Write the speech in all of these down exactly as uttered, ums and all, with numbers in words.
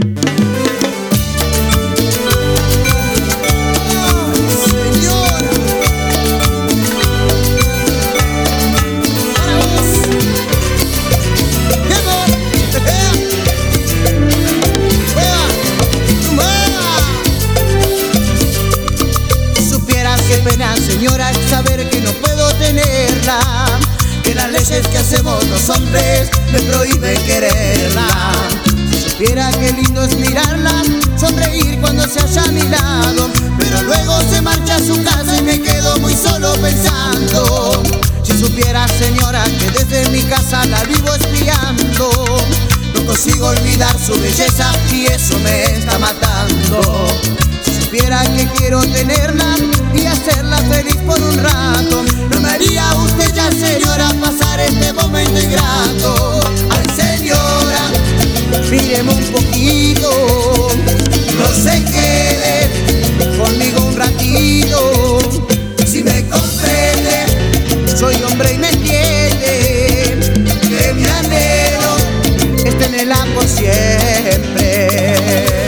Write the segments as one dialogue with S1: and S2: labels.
S1: Señora, es saber que no puedo tenerla, que las leyes que hacemos los hombres me prohíben quererla. Si supiera qué lindo es mirarla, sonreír cuando se halla a mi lado, pero luego se marcha a su casa y me quedo muy solo pensando. Si supiera, señora, que desde mi casa la vivo espiando, no consigo olvidar su belleza y eso me está matando. Si supiera que quiero tenerla y hacerla feliz por un rato, no me haría usted ya, señora, pasar este momento ingrato. Ay, señora, míreme un poquito, no se quede conmigo un ratito. Si me comprende, soy hombre y me entiende, que mi anhelo es tenerla por siempre.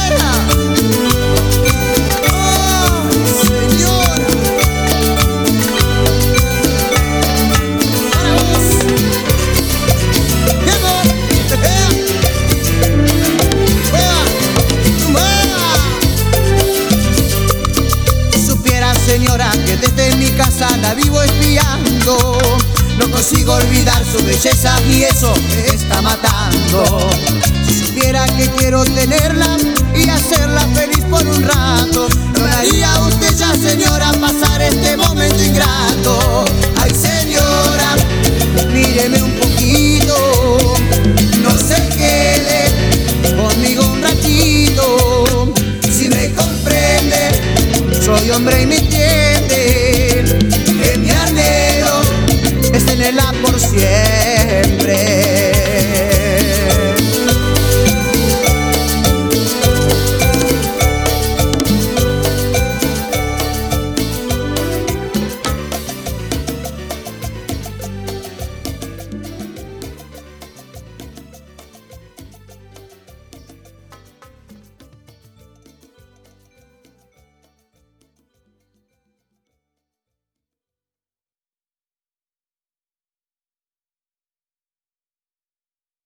S1: Señora, que desde mi casa la vivo espiando, no consigo olvidar su belleza y eso me está matando. Si supiera que quiero tenerla y hacerla feliz por un rato, no me haría usted ya, señora, pasar este momento ingrato. Ay, señora, míreme un poquito, no se quede conmigo un ratito. Si me comprende, soy hombre y me entiende, que mi anhelo es tenerla por siempre.